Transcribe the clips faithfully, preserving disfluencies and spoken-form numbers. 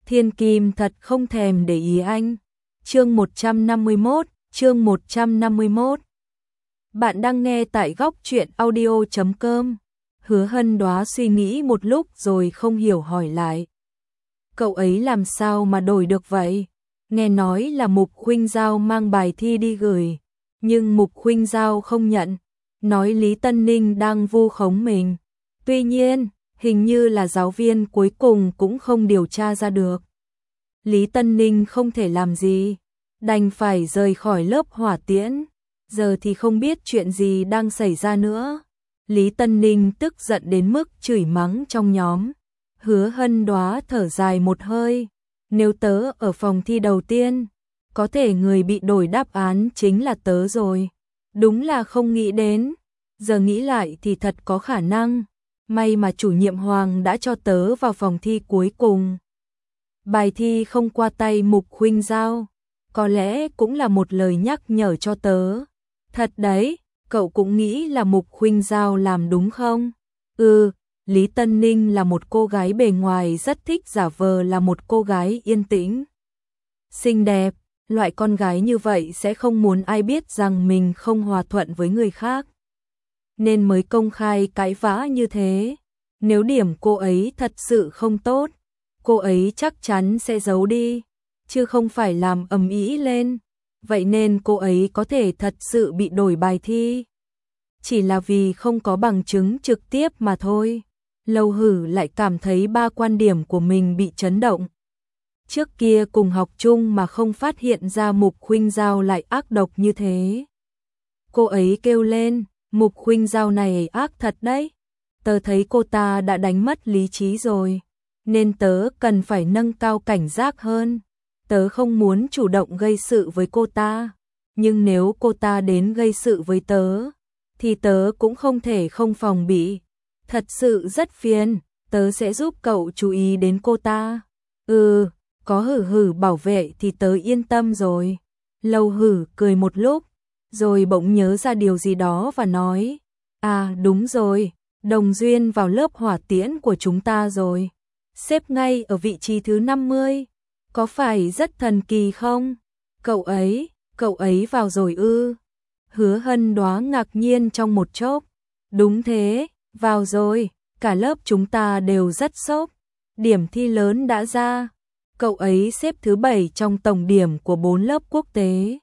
Thiên Kim thật không thèm để ý anh. Chương một trăm năm mươi mốt, chương một trăm năm mươi mốt. Bạn đang nghe tại góc truyện audio chấm com. Hứa Hân Đóa suy nghĩ một lúc rồi không hiểu hỏi lại. Cậu ấy làm sao mà đổi được vậy? Nghe nói là Mục Khuynh Giao mang bài thi đi gửi, nhưng Mục Khuynh Giao không nhận, nói Lý Tân Ninh đang vu khống mình. Tuy nhiên, hình như là giáo viên cuối cùng cũng không điều tra ra được. Lý Tân Ninh không thể làm gì, đành phải rời khỏi lớp hỏa tiễn. Giờ thì không biết chuyện gì đang xảy ra nữa. Lý Tân Ninh tức giận đến mức chửi mắng trong nhóm. Hứa Hân Đóa thở dài một hơi. Nếu tớ ở phòng thi đầu tiên, có thể người bị đổi đáp án chính là tớ rồi. Đúng là không nghĩ đến. Giờ nghĩ lại thì thật có khả năng. May mà chủ nhiệm Hoàng đã cho tớ vào phòng thi cuối cùng. Bài thi không qua tay Mục Khuynh Giao, có lẽ cũng là một lời nhắc nhở cho tớ. Thật đấy, cậu cũng nghĩ là Mục Khuynh Giao làm đúng không? Ừ, Lý Tân Ninh là một cô gái bề ngoài rất thích giả vờ là một cô gái yên tĩnh, xinh đẹp. Loại con gái như vậy sẽ không muốn ai biết rằng mình không hòa thuận với người khác, nên mới công khai cãi vã như thế. Nếu điểm cô ấy thật sự không tốt, cô ấy chắc chắn sẽ giấu đi, chứ không phải làm ầm ĩ lên. Vậy nên cô ấy có thể thật sự bị đổi bài thi, chỉ là vì không có bằng chứng trực tiếp mà thôi. Lâu Hử lại cảm thấy ba quan điểm của mình bị chấn động. Trước kia cùng học chung mà không phát hiện ra Mục Khuynh Giao lại ác độc như thế. Cô ấy kêu lên, Mục Khuynh Giao này ác thật đấy. Tớ thấy cô ta đã đánh mất lý trí rồi, nên tớ cần phải nâng cao cảnh giác hơn. Tớ không muốn chủ động gây sự với cô ta, nhưng nếu cô ta đến gây sự với tớ, thì tớ cũng không thể không phòng bị. Thật sự rất phiền, tớ sẽ giúp cậu chú ý đến cô ta. Ừ, có Hử Hử bảo vệ thì tớ yên tâm rồi. Lâu Hử cười một lúc, rồi bỗng nhớ ra điều gì đó và nói, à đúng rồi, Đồng Duyên vào lớp hỏa tiễn của chúng ta rồi, xếp ngay ở vị trí thứ năm mươi. Có phải rất thần kỳ không? Cậu ấy, cậu ấy vào rồi ư? Hứa Hân Đóa ngạc nhiên trong một chốc. Đúng thế, vào rồi, cả lớp chúng ta đều rất sốc. Điểm thi lớn đã ra. Cậu ấy xếp thứ bảy trong tổng điểm của bốn lớp quốc tế,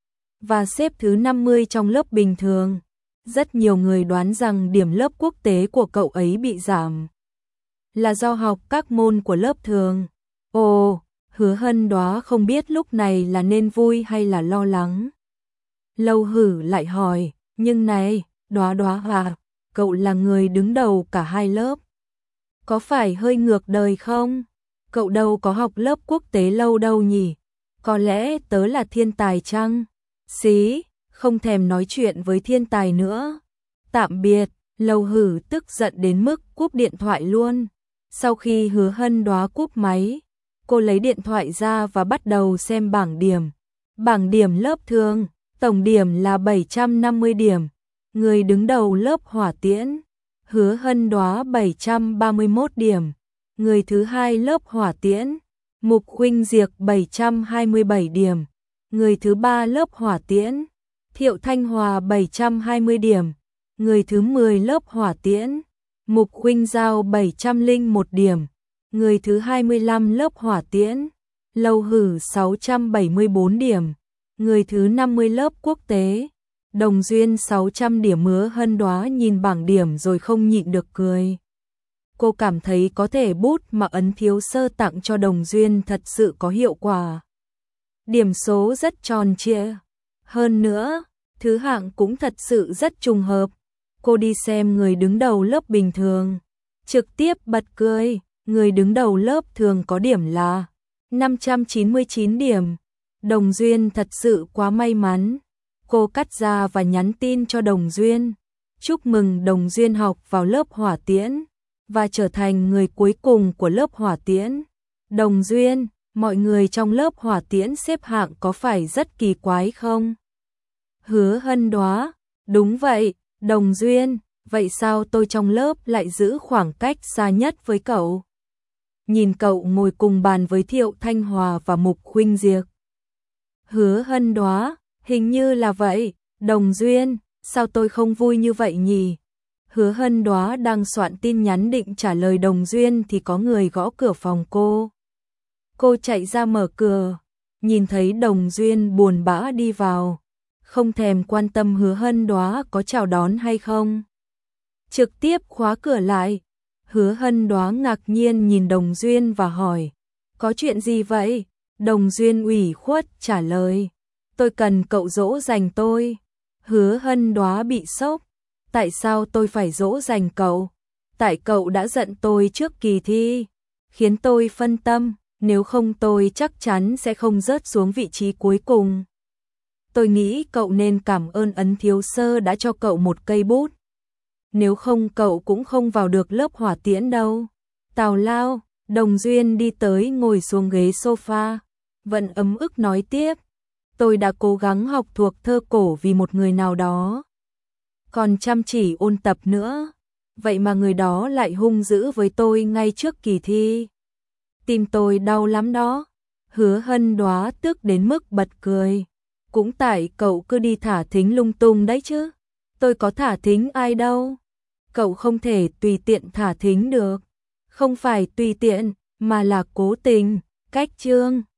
và xếp thứ năm mươi trong lớp bình thường. Rất nhiều người đoán rằng điểm lớp quốc tế của cậu ấy bị giảm là do học các môn của lớp thường. Ồ, Hứa Hân Đóa không biết lúc này là nên vui hay là lo lắng. Lâu Hử lại hỏi, nhưng này, Đóa Đóa à, cậu là người đứng đầu cả hai lớp, có phải hơi ngược đời không? Cậu đâu có học lớp quốc tế lâu đâu nhỉ? Có lẽ tớ là thiên tài chăng? Xí, không thèm nói chuyện với thiên tài nữa. Tạm biệt. Lâu Hử tức giận đến mức cúp điện thoại luôn. Sau khi Hứa Hân Đóa cúp máy, cô lấy điện thoại ra và bắt đầu xem bảng điểm. Bảng điểm lớp thường, tổng điểm là bảy trăm năm mươi điểm. Người đứng đầu lớp hỏa tiễn, Hứa Hân Đóa bảy trăm ba mươi mốt điểm. Người thứ hai lớp hỏa tiễn, Mục Khuynh Diệp bảy trăm hai mươi bảy điểm. Người thứ ba lớp hỏa tiễn, Thiệu Thanh Hòa bảy trăm hai mươi điểm. Người thứ mười lớp hỏa tiễn, Mục Khuynh Giao bảy trăm lẻ một điểm. Người thứ hai mươi lăm lớp hỏa tiễn, Lâu Hử sáu trăm bảy mươi bốn điểm. Người thứ năm mươi lớp quốc tế, Đồng Duyên sáu trăm điểm. Hứa Hân Đóa nhìn bảng điểm rồi không nhịn được cười. Cô cảm thấy có thể bút mà ấn thiếu sơ tặng cho Đồng Duyên thật sự có hiệu quả. Điểm số rất tròn trịa. Hơn nữa, thứ hạng cũng thật sự rất trùng hợp. Cô đi xem người đứng đầu lớp bình thường, trực tiếp bật cười. Người đứng đầu lớp thường có điểm là năm trăm chín mươi chín điểm. Đồng Duyên thật sự quá may mắn. Cô cắt ra và nhắn tin cho Đồng Duyên. Chúc mừng Đồng Duyên học vào lớp hỏa tiễn và trở thành người cuối cùng của lớp hỏa tiễn. Đồng Duyên, mọi người trong lớp hỏa tiễn xếp hạng có phải rất kỳ quái không? Hứa Hân Đóa, đúng vậy. Đồng Duyên, vậy sao tôi trong lớp lại giữ khoảng cách xa nhất với cậu? nhìn cậu ngồi cùng bàn với Thiệu Thanh Hòa và Mục Khuynh Diệp. Hứa Hân Đoá, hình như là vậy, Đồng Duyên, sao tôi không vui như vậy nhỉ? Hứa Hân Đoá đang soạn tin nhắn định trả lời Đồng Duyên thì có người gõ cửa phòng cô. Cô chạy ra mở cửa, nhìn thấy Đồng Duyên buồn bã đi vào, không thèm quan tâm Hứa Hân Đoá có chào đón hay không. Trực tiếp khóa cửa lại. Hứa Hân Đoá ngạc nhiên nhìn Đồng Duyên và hỏi, có chuyện gì vậy? Đồng Duyên ủy khuất trả lời, tôi cần cậu dỗ dành tôi. Hứa Hân Đoá bị sốc, tại sao tôi phải dỗ dành cậu? Tại cậu đã giận tôi trước kỳ thi, khiến tôi phân tâm, nếu không tôi chắc chắn sẽ không rớt xuống vị trí cuối cùng. Tôi nghĩ cậu nên cảm ơn Ấn Thiếu Sơ đã cho cậu một cây bút. Nếu không cậu cũng không vào được lớp hỏa tiễn đâu. Tào lao, Đồng Duyên đi tới ngồi xuống ghế sofa, vẫn ấm ức nói tiếp. Tôi đã cố gắng học thuộc thơ cổ vì một người nào đó, còn chăm chỉ ôn tập nữa. Vậy mà người đó lại hung dữ với tôi ngay trước kỳ thi. Tim tôi đau lắm đó. Hứa Hân Đoá tức đến mức bật cười. Cũng tại cậu cứ đi thả thính lung tung đấy chứ. Tôi có thả thính ai đâu. Cậu không thể tùy tiện thả thính được. Không phải tùy tiện, mà là cố tình, cách chương.